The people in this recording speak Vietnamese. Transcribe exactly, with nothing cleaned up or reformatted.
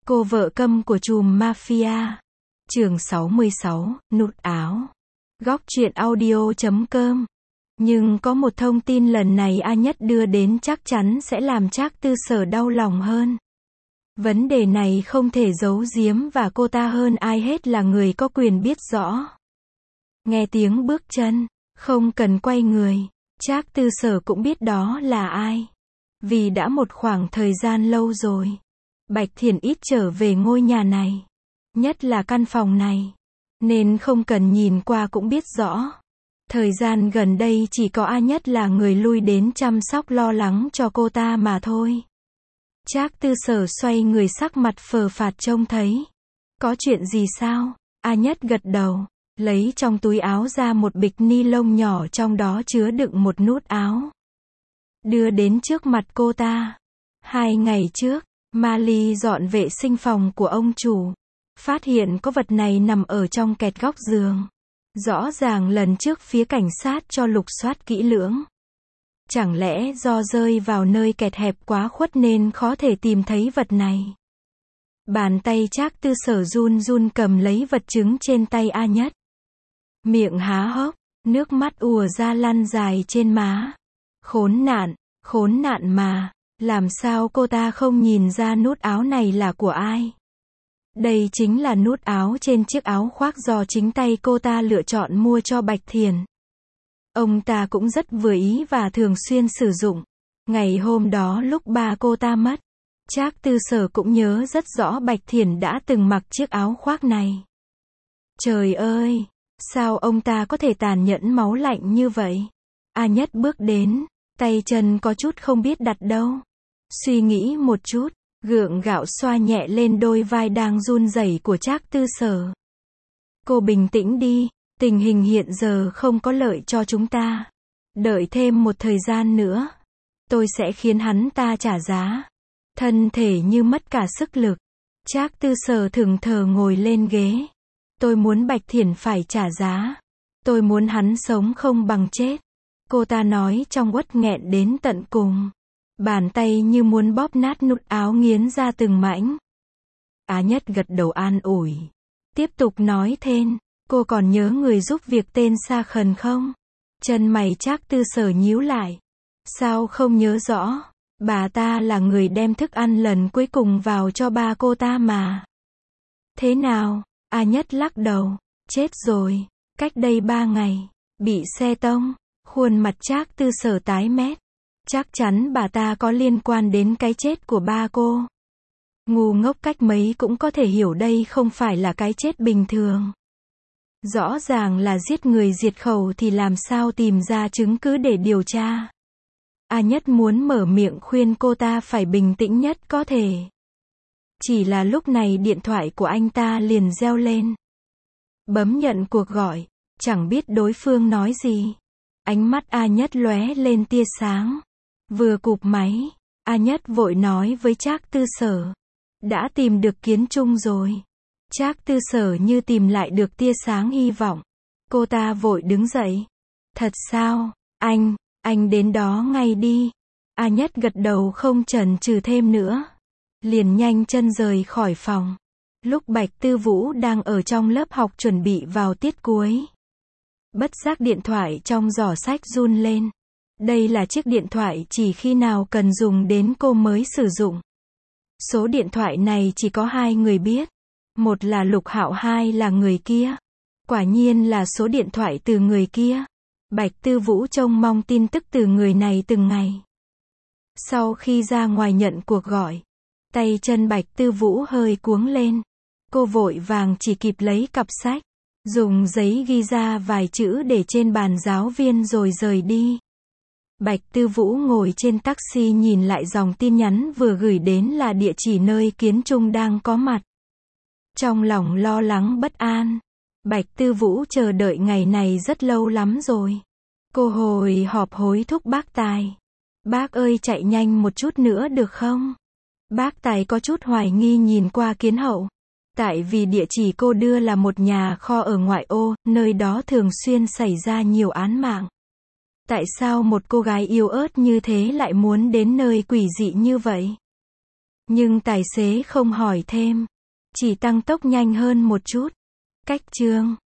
Cô vợ câm của trùm mafia. Chương sáu mươi sáu, nút áo. Góc truyện audio chấm com. Nhưng có một thông tin lần này A Nhất đưa đến chắc chắn sẽ làm Trác Tư Sở đau lòng hơn. Vấn đề này không thể giấu giếm và cô ta hơn ai hết là người có quyền biết rõ. Nghe tiếng bước chân, không cần quay người, Trác Tư Sở cũng biết đó là ai. Vì đã một khoảng thời gian lâu rồi, Bạch Thiển ít trở về ngôi nhà này, nhất là căn phòng này, nên không cần nhìn qua cũng biết rõ. Thời gian gần đây chỉ có A Nhất là người lui đến chăm sóc lo lắng cho cô ta mà thôi. Trác Tư Sở xoay người sắc mặt phờ phạt trông thấy. Có chuyện gì sao? A Nhất gật đầu, lấy trong túi áo ra một bịch ni lông nhỏ trong đó chứa đựng một nút áo. Đưa đến trước mặt cô ta. Hai ngày trước, Mali dọn vệ sinh phòng của ông chủ. Phát hiện có vật này nằm ở trong kẹt góc giường. Rõ ràng lần trước phía cảnh sát cho lục soát kỹ lưỡng. Chẳng lẽ do rơi vào nơi kẹt hẹp quá khuất nên khó thể tìm thấy vật này. Bàn tay Trác Tư Sở run run cầm lấy vật chứng trên tay A Nhất. Miệng há hốc, nước mắt ùa ra lăn dài trên má. Khốn nạn, khốn nạn mà, làm sao cô ta không nhìn ra nút áo này là của ai? Đây chính là nút áo trên chiếc áo khoác do chính tay cô ta lựa chọn mua cho Bạch Thiển. Ông ta cũng rất vừa ý và thường xuyên sử dụng. Ngày hôm đó lúc ba cô ta mất, Trác Tư Sở cũng nhớ rất rõ Bạch Thiển đã từng mặc chiếc áo khoác này. Trời ơi, sao ông ta có thể tàn nhẫn máu lạnh như vậy? A Nhất bước đến, tay chân có chút không biết đặt đâu. Suy nghĩ một chút, gượng gạo xoa nhẹ lên đôi vai đang run rẩy của Trác Tư Sở. Cô bình tĩnh đi, tình hình hiện giờ không có lợi cho chúng ta. Đợi thêm một thời gian nữa, tôi sẽ khiến hắn ta trả giá. Thân thể như mất cả sức lực. Trác Tư Sở thẫn thờ ngồi lên ghế. Tôi muốn Bạch Thiển phải trả giá. Tôi muốn hắn sống không bằng chết. Cô ta nói trong uất nghẹn đến tận cùng. Bàn tay như muốn bóp nát nút áo nghiến ra từng mảnh. A Nhất gật đầu an ủi. Tiếp tục nói thêm, cô còn nhớ người giúp việc tên Sa Khẩn không? Chân mày Trác Tư Sở nhíu lại. Sao không nhớ rõ? Bà ta là người đem thức ăn lần cuối cùng vào cho ba cô ta mà. Thế nào? A Nhất lắc đầu. Chết rồi. Cách đây ba ngày. Bị xe tông. Khuôn mặt Trác Tư Sở tái mét. Chắc chắn bà ta có liên quan đến cái chết của ba cô. Ngu ngốc cách mấy cũng có thể hiểu đây không phải là cái chết bình thường. Rõ ràng là giết người diệt khẩu thì làm sao tìm ra chứng cứ để điều tra. A Nhất muốn mở miệng khuyên cô ta phải bình tĩnh nhất có thể. Chỉ là lúc này điện thoại của anh ta liền reo lên. Bấm nhận cuộc gọi, chẳng biết đối phương nói gì. Ánh mắt A Nhất lóe lên tia sáng. Vừa cụp máy, A Nhất vội nói với Trác Tư Sở. Đã tìm được Kiến Trung rồi. Trác Tư Sở như tìm lại được tia sáng hy vọng. Cô ta vội đứng dậy. Thật sao, anh, anh đến đó ngay đi. A Nhất gật đầu không chần chừ thêm nữa. Liền nhanh chân rời khỏi phòng. Lúc Bạch Tư Vũ đang ở trong lớp học chuẩn bị vào tiết cuối. Bất giác điện thoại trong giỏ sách run lên. Đây là chiếc điện thoại chỉ khi nào cần dùng đến cô mới sử dụng. Số điện thoại này chỉ có hai người biết. Một là Lục Hạo, hai là người kia. Quả nhiên là số điện thoại từ người kia. Bạch Tư Vũ trông mong tin tức từ người này từng ngày. Sau khi ra ngoài nhận cuộc gọi, tay chân Bạch Tư Vũ hơi cuống lên. Cô vội vàng chỉ kịp lấy cặp sách, dùng giấy ghi ra vài chữ để trên bàn giáo viên rồi rời đi. Bạch Tư Vũ ngồi trên taxi nhìn lại dòng tin nhắn vừa gửi đến là địa chỉ nơi Kiến Trung đang có mặt. Trong lòng lo lắng bất an. Bạch Tư Vũ chờ đợi ngày này rất lâu lắm rồi. Cô hồi họp hối thúc bác Tài. Bác ơi chạy nhanh một chút nữa được không? Bác Tài có chút hoài nghi nhìn qua Kiến Hậu. Tại vì địa chỉ cô đưa là một nhà kho ở ngoại ô, nơi đó thường xuyên xảy ra nhiều án mạng. Tại sao một cô gái yếu ớt như thế lại muốn đến nơi quỷ dị như vậy? Nhưng tài xế không hỏi thêm. Chỉ tăng tốc nhanh hơn một chút. Cách chương